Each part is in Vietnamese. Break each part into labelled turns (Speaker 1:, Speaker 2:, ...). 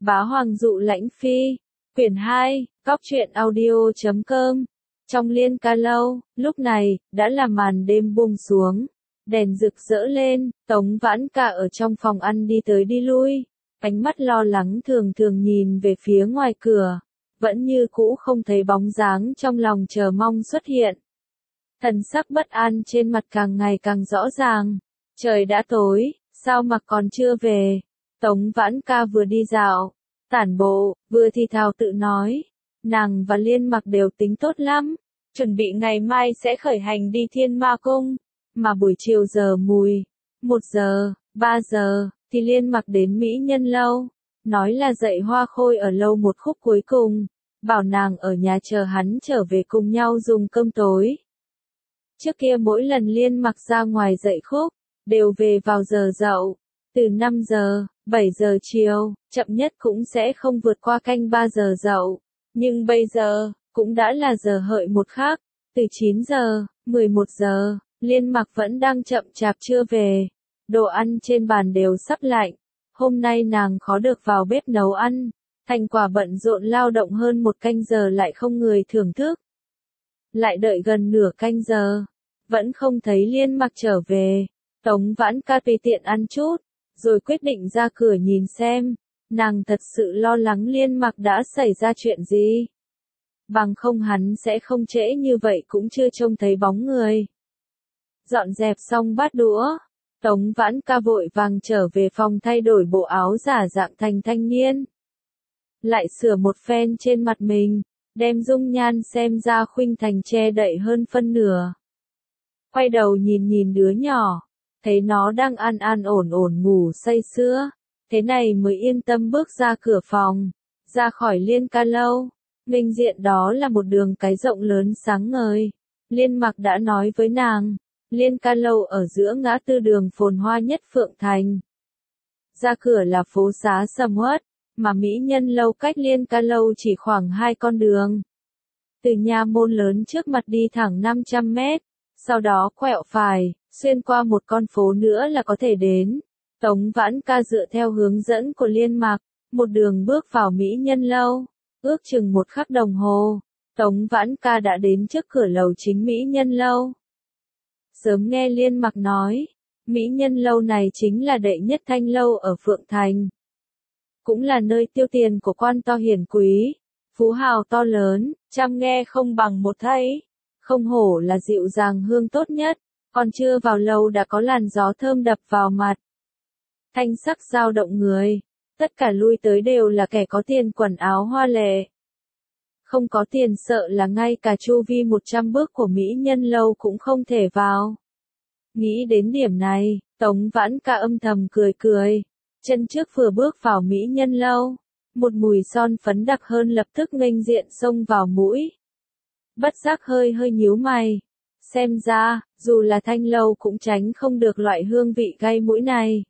Speaker 1: Bá Hoàng dụ lãnh phi, quyển 2, góc truyện audio.com. Trong Liên Ca lâu, lúc này, đã là màn đêm buông xuống. Đèn rực rỡ lên, Tống Vãn Ca ở trong phòng ăn đi tới đi lui. Ánh mắt lo lắng thường thường nhìn về phía ngoài cửa. Vẫn như cũ không thấy bóng dáng trong lòng chờ mong xuất hiện. Thần sắc bất an trên mặt càng ngày càng rõ ràng. Trời đã tối, sao mà còn chưa về? Tống Vãn Ca vừa đi dạo, tản bộ, vừa thì thào tự nói. Nàng và Liên Mặc đều tính tốt lắm, chuẩn bị ngày mai sẽ khởi hành đi Thiên Ma Cung. Mà buổi chiều giờ mùi, 1 giờ, 3 giờ, thì Liên Mặc đến Mỹ Nhân lâu. Nói là dạy Hoa Khôi ở lâu một khúc cuối cùng, bảo nàng ở nhà chờ hắn trở về cùng nhau dùng cơm tối. Trước kia mỗi lần Liên Mặc ra ngoài dạy khúc, đều về vào giờ dậu, từ 5 giờ, 7 giờ chiều, chậm nhất cũng sẽ không vượt qua canh 3 giờ dậu. Nhưng bây giờ, cũng đã là giờ hợi một khắc, từ 9 giờ, 11 giờ, Liên Mặc vẫn đang chậm chạp chưa về. Đồ ăn trên bàn đều sắp lạnh. Hôm nay nàng khó được vào bếp nấu ăn, thành quả bận rộn lao động hơn 1 canh giờ lại không người thưởng thức. Lại đợi gần nửa canh giờ, vẫn không thấy Liên Mặc trở về. Tống Vãn Ca tùy tiện ăn chút, rồi quyết định ra cửa nhìn xem. Nàng thật sự lo lắng Liên Mặc đã xảy ra chuyện gì. Bằng không hắn sẽ không trễ như vậy cũng chưa trông thấy bóng người. Dọn dẹp xong bát đũa, Tống Vãn Ca vội vàng trở về phòng thay đổi bộ áo giả dạng thành thanh niên. Lại sửa một phen trên mặt mình, đem dung nhan xem ra khuynh thành che đậy hơn phân nửa. Quay đầu nhìn nhìn đứa nhỏ, thấy nó đang an an ổn ổn ngủ say sưa, thế này mới yên tâm bước ra cửa phòng, ra khỏi Liên Ca lâu. Nghênh diện đó là một đường cái rộng lớn sáng ngời. Liên Mặc đã nói với nàng, Liên Ca lâu ở giữa ngã tư đường phồn hoa nhất Phượng Thành. Ra cửa là phố xá sầm uất, mà Mỹ Nhân lâu cách Liên Ca lâu chỉ khoảng 2 con đường. Từ nhà môn lớn trước mặt đi thẳng 500 mét, sau đó quẹo phải, xuyên qua một con phố nữa là có thể đến. Tống Vãn Ca dựa theo hướng dẫn của Liên Mặc, một đường bước vào Mỹ Nhân lâu. Ước chừng 1 khắc đồng hồ, Tống Vãn Ca đã đến trước cửa lầu chính Mỹ Nhân lâu. Sớm nghe Liên Mặc nói, Mỹ Nhân lâu này chính là đệ nhất thanh lâu ở Phượng Thành. Cũng là nơi tiêu tiền của quan to hiển quý, phú hào to lớn, trăm nghe không bằng một thấy. Không hổ là dịu dàng hương tốt nhất, còn chưa vào lầu đã có làn gió thơm đập vào mặt. Thanh sắc dao động người, tất cả lui tới đều là kẻ có tiền quần áo hoa lệ. Không có tiền sợ là ngay cả chu vi 100 bước của Mỹ Nhân lâu cũng không thể vào. Nghĩ đến điểm này, Tống Vãn Ca âm thầm cười cười. Chân trước vừa bước vào Mỹ Nhân lâu, một mùi son phấn đặc hơn lập tức nghênh diện xông vào mũi. Bất giác hơi nhíu mày. Xem ra, dù là thanh lâu cũng tránh không được loại hương vị gây mũi này.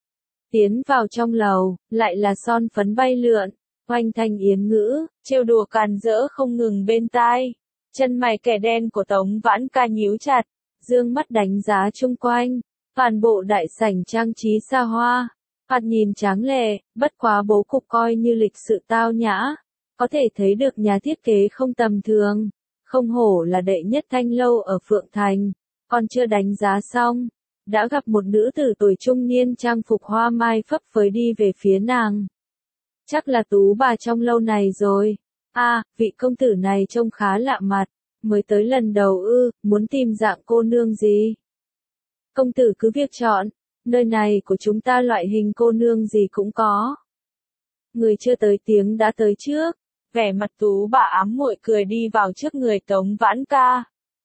Speaker 1: Tiến vào trong lầu, lại là son phấn bay lượn, oanh thanh yến ngữ, trêu đùa càn rỡ không ngừng bên tai. Chân mày kẻ đen của Tống Vãn Ca nhíu chặt, dương mắt đánh giá chung quanh. Toàn bộ đại sảnh trang trí xa hoa, thoạt nhìn tráng lệ, bất quá bố cục coi như lịch sự tao nhã. Có thể thấy được nhà thiết kế không tầm thường. Không hổ là đệ nhất thanh lâu ở Phượng Thành. Còn chưa đánh giá xong, đã gặp một nữ tử tuổi trung niên trang phục hoa mai phấp phới đi về phía nàng. Chắc là tú bà trong lâu này rồi. Vị công tử này trông khá lạ mặt, mới tới lần đầu ư, muốn tìm dạng cô nương gì? Công tử cứ việc chọn, nơi này của chúng ta loại hình cô nương gì cũng có. Người chưa tới tiếng đã tới trước, vẻ mặt tú bà ám muội cười đi vào trước người Tống Vãn Ca.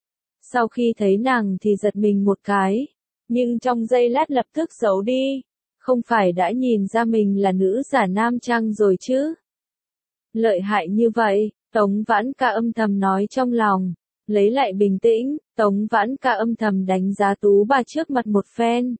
Speaker 1: Sau khi thấy nàng thì giật mình một cái, nhưng trong giây lát lập tức giấu đi. Không phải đã nhìn ra mình là nữ giả nam trang rồi chứ? Lợi hại như vậy, Tống Vãn Ca âm thầm nói trong lòng. Lấy lại bình tĩnh, Tống Vãn Ca âm thầm đánh giá tú bà trước mặt một phen.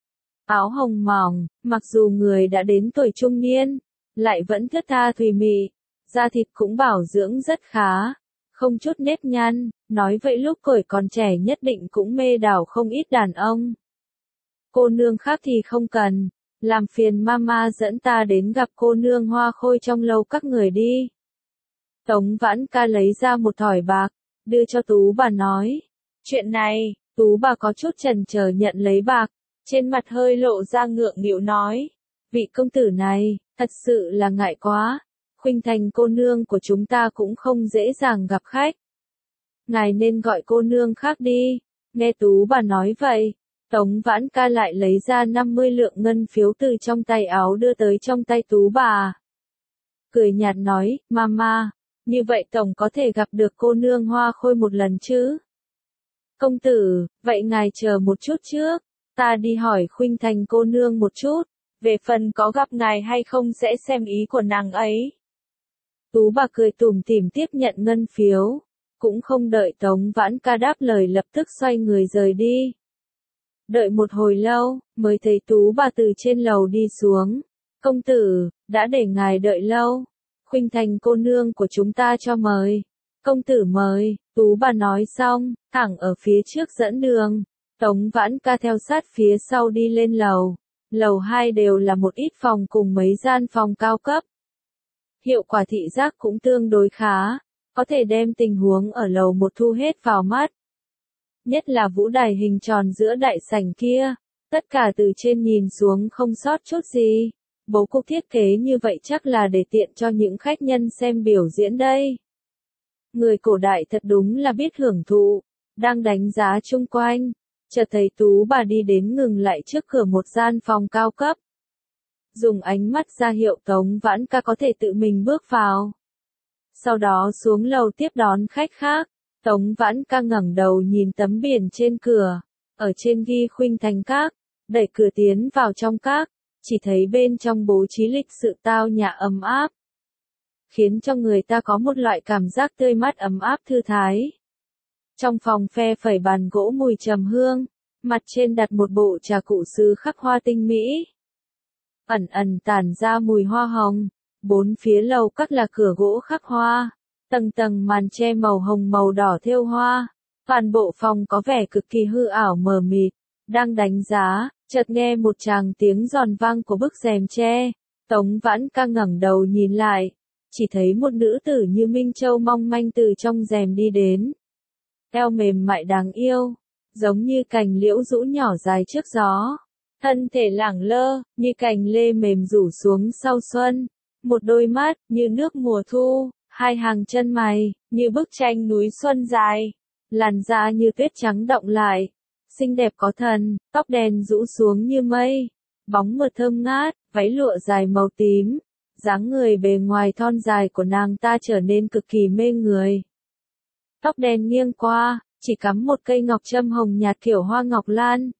Speaker 1: Áo hồng mỏng, mặc dù người đã đến tuổi trung niên, lại vẫn thướt tha thùy mị, da thịt cũng bảo dưỡng rất khá, không chút nếp nhăn, nói vậy lúc tuổi còn trẻ nhất định cũng mê đảo không ít đàn ông. Cô nương khác thì không cần, làm phiền mama dẫn ta đến gặp cô nương Hoa Khôi trong lầu các người đi. Tống Vãn Ca lấy ra một thỏi bạc, đưa cho Tú bà nói. Chuyện này, Tú bà có chút chần chờ nhận lấy bạc, trên mặt hơi lộ ra ngượng nghịu nói. Vị công tử này, thật sự là ngại quá, Khuynh Thành cô nương của chúng ta cũng không dễ dàng gặp khách. Ngài nên gọi cô nương khác đi. Nghe Tú bà nói vậy, Tống Vãn Ca lại lấy ra 50 lượng ngân phiếu từ trong tay áo đưa tới trong tay Tú bà. Cười nhạt nói, mama, như vậy tổng có thể gặp được cô nương Hoa Khôi một lần chứ? Công tử, vậy ngài chờ một chút trước, ta đi hỏi Khuynh Thành cô nương một chút, về phần có gặp ngài hay không sẽ xem ý của nàng ấy. Tú bà cười tủm tỉm tiếp nhận ngân phiếu, cũng không đợi Tống Vãn Ca đáp lời lập tức xoay người rời đi. Đợi một hồi lâu, mới thấy Tú bà từ trên lầu đi xuống. Công tử, đã để ngài đợi lâu. Khuynh Thành cô nương của chúng ta cho mời. Công tử mời, Tú bà nói xong, thẳng ở phía trước dẫn đường. Tống Vãn Ca theo sát phía sau đi lên lầu. Lầu 2 đều là một ít phòng cùng mấy gian phòng cao cấp. Hiệu quả thị giác cũng tương đối khá, có thể đem tình huống ở lầu 1 thu hết vào mắt. Nhất là vũ đài hình tròn giữa đại sảnh kia, tất cả từ trên nhìn xuống không sót chút gì. Bố cục thiết kế như vậy chắc là để tiện cho những khách nhân xem biểu diễn đây. Người cổ đại thật đúng là biết hưởng thụ, đang đánh giá chung quanh, chợt thấy Tú bà đi đến ngừng lại trước cửa một gian phòng cao cấp. Dùng ánh mắt ra hiệu Tống Vãn Ca có thể tự mình bước vào. Sau đó xuống lầu tiếp đón khách khác. Tống Vãn Ca ngẩng đầu nhìn tấm biển trên cửa, ở trên ghi Khuynh Thành các, đẩy cửa tiến vào trong các, chỉ thấy bên trong bố trí lịch sự tao nhã ấm áp, khiến cho người ta có một loại cảm giác tươi mát ấm áp thư thái. Trong phòng phe phẩy bàn gỗ mùi trầm hương, mặt trên đặt một bộ trà cụ sứ khắc hoa tinh mỹ, ẩn ẩn tản ra mùi hoa hồng. Bốn phía lầu các là cửa gỗ khắc hoa, tầng tầng màn che màu hồng màu đỏ thêu hoa. Toàn bộ phòng có vẻ cực kỳ hư ảo mờ mịt. Đang đánh giá, chợt nghe một tràng tiếng giòn vang của bức rèm tre. Tống Vãn Ca ngẩng đầu nhìn lại, chỉ thấy một nữ tử như Minh Châu mong manh từ trong rèm đi đến. Eo mềm mại đáng yêu, giống như cành liễu rũ nhỏ dài trước gió. Thân thể lẳng lơ, như cành lê mềm rủ xuống sau xuân. Một đôi mắt, như nước mùa thu. Hai hàng chân mày, như bức tranh núi xuân dài. Làn da như tuyết trắng động lại. Xinh đẹp có thần, tóc đen rũ xuống như mây. Bóng mượt thơm ngát, váy lụa dài màu tím. Dáng người bề ngoài thon dài của nàng ta trở nên cực kỳ mê người. Tóc đen nghiêng qua, chỉ cắm một cây ngọc trâm hồng nhạt kiểu hoa ngọc lan.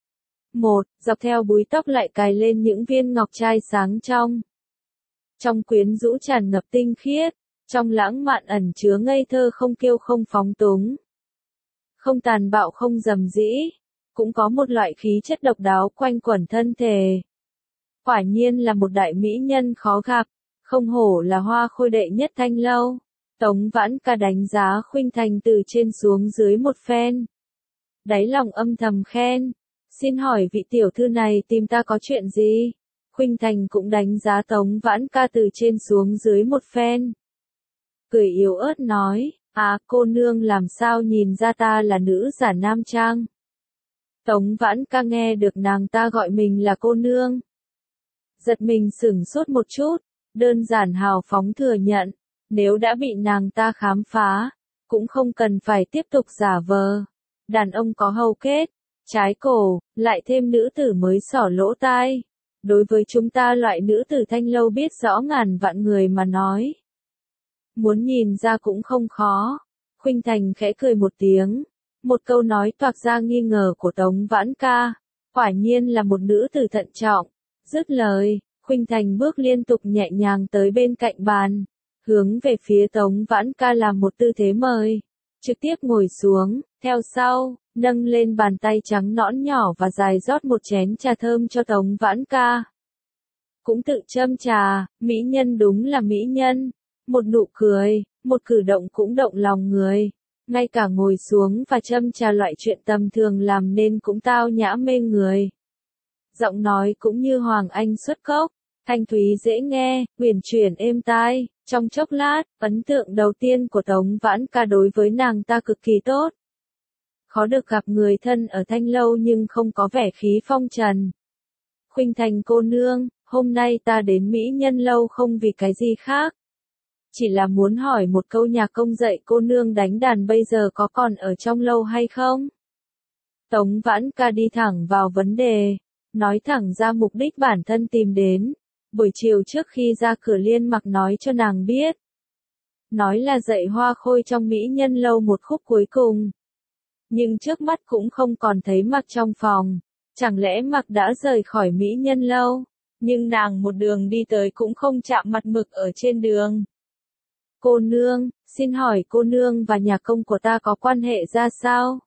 Speaker 1: Dọc theo búi tóc lại cài lên những viên ngọc trai sáng trong. Trong quyến rũ tràn ngập tinh khiết, trong lãng mạn ẩn chứa ngây thơ không kiêu không phóng túng. Không tàn bạo không rầm rĩ, cũng có một loại khí chất độc đáo quanh quẩn thân thể. Quả nhiên là một đại mỹ nhân khó gặp, không hổ là Hoa Khôi đệ nhất Thanh Lâu. Tống Vãn Ca đánh giá Khuynh Thành từ trên xuống dưới một phen. Đáy lòng âm thầm khen, xin hỏi vị tiểu thư này tìm ta có chuyện gì? Khuynh Thành cũng đánh giá Tống Vãn Ca từ trên xuống dưới một phen. Cười yếu ớt nói, cô nương làm sao nhìn ra ta là nữ giả nam trang? Tống Vãn Ca nghe được nàng ta gọi mình là cô nương. Giật mình sửng sốt một chút, đơn giản hào phóng thừa nhận, nếu đã bị nàng ta khám phá, cũng không cần phải tiếp tục giả vờ. Đàn ông có hầu kết, trái cổ, lại thêm nữ tử mới xỏ lỗ tai. Đối với chúng ta loại nữ tử Thanh Lâu biết rõ ngàn vạn người mà nói, muốn nhìn ra cũng không khó. Khuynh Thành khẽ cười một tiếng, một câu nói toạc ra nghi ngờ của Tống Vãn Ca, quả nhiên là một nữ tử thận trọng. Dứt lời, Khuynh Thành bước liên tục nhẹ nhàng tới bên cạnh bàn, hướng về phía Tống Vãn Ca làm một tư thế mời, trực tiếp ngồi xuống, theo sau, nâng lên bàn tay trắng nõn nhỏ và dài rót một chén trà thơm cho Tống Vãn Ca. Cũng tự châm trà, mỹ nhân đúng là mỹ nhân, một nụ cười, một cử động cũng động lòng người, ngay cả ngồi xuống và châm trà loại chuyện tầm thường làm nên cũng tao nhã mê người. giọng nói cũng như Hoàng Anh xuất cốc, thanh thúy dễ nghe, uyển chuyển êm tai. Trong chốc lát, ấn tượng đầu tiên của Tống Vãn Ca đối với nàng ta cực kỳ tốt. Khó được gặp người thân ở Thanh Lâu nhưng không có vẻ khí phong trần. Khuynh Thành cô nương, hôm nay ta đến Mỹ Nhân Lâu không vì cái gì khác. Chỉ là muốn hỏi một câu, nhà công dạy cô nương đánh đàn bây giờ có còn ở trong lâu hay không? Tống Vãn Ca đi thẳng vào vấn đề, nói thẳng ra mục đích bản thân tìm đến. Buổi chiều trước khi ra cửa Liên Mặc nói cho nàng biết. Nói là dạy Hoa Khôi trong Mỹ Nhân Lâu một khúc cuối cùng. Nhưng trước mắt cũng không còn thấy Mặc trong phòng. Chẳng lẽ Mặc đã rời khỏi Mỹ Nhân Lâu? Nhưng nàng một đường đi tới cũng không chạm mặt Mực ở trên đường. Cô nương, xin hỏi cô nương và nhà công của ta có quan hệ ra sao?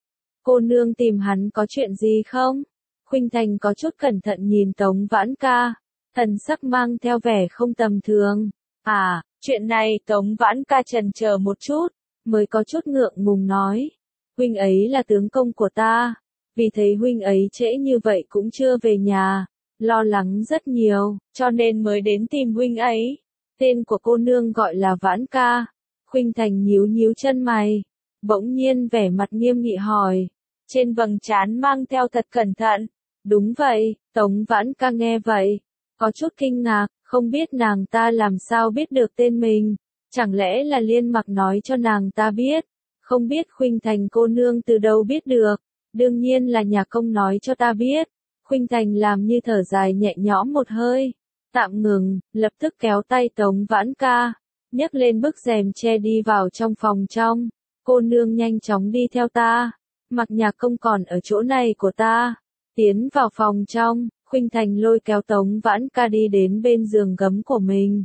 Speaker 1: Cô nương tìm hắn có chuyện gì không? Khuynh Thành có chút cẩn thận nhìn Tống Vãn Ca, thần sắc mang theo vẻ không tầm thường. À, chuyện này Tống Vãn Ca chần chờ một chút, mới có chút ngượng ngùng nói. Huynh ấy là tướng công của ta, vì thấy huynh ấy trễ như vậy cũng chưa về nhà, lo lắng rất nhiều, cho nên mới đến tìm huynh ấy. Tên của cô nương gọi là Vãn Ca. Khuynh Thành nhíu nhíu chân mày, bỗng nhiên vẻ mặt nghiêm nghị hỏi, trên vầng trán mang theo thật cẩn thận. Đúng vậy, Tống Vãn Ca nghe vậy, có chút kinh ngạc, không biết nàng ta làm sao biết được tên mình, chẳng lẽ là Liên Mặc nói cho nàng ta biết, không biết Khuynh Thành cô nương từ đâu biết được, đương nhiên là nhà công nói cho ta biết. Khuynh Thành làm như thở dài nhẹ nhõm một hơi, tạm ngừng, lập tức kéo tay Tống Vãn Ca, nhấc lên bức rèm che đi vào trong phòng trong. Cô nương nhanh chóng đi theo ta, Mặc nhà công còn ở chỗ này của ta. Tiến vào phòng trong, Khuynh Thành lôi kéo Tống Vãn Ca đi đến bên giường gấm của mình.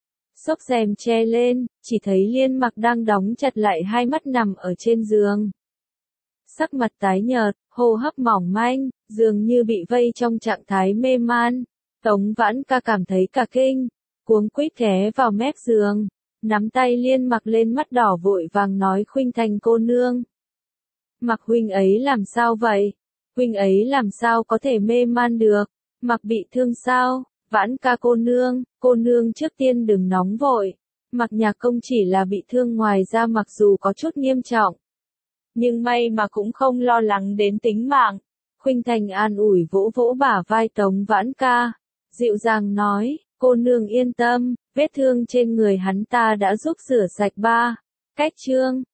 Speaker 1: Xốc rèm che lên, chỉ thấy Liên Mặc đang đóng chặt lại hai mắt nằm ở trên giường. Sắc mặt tái nhợt, hô hấp mỏng manh, dường như bị vây trong trạng thái mê man. Tống Vãn Ca cảm thấy cả kinh, cuống quýt ghé vào mép giường, nắm tay Liên Mặc lên, mắt đỏ vội vàng nói, Khuynh Thành cô nương. Mặc huynh ấy làm sao vậy? Huynh ấy làm sao có thể mê man được? Mặc bị thương sao? Vãn Ca cô nương trước tiên đừng nóng vội. Mặc nhà công chỉ là bị thương ngoài ra, mặc dù có chút nghiêm trọng, nhưng may mà cũng không lo lắng đến tính mạng. Khuynh Thành an ủi vỗ vỗ bả vai Tống Vãn Ca, dịu dàng nói, cô nương yên tâm, vết thương trên người hắn ta đã giúp rửa sạch ba. Cách chương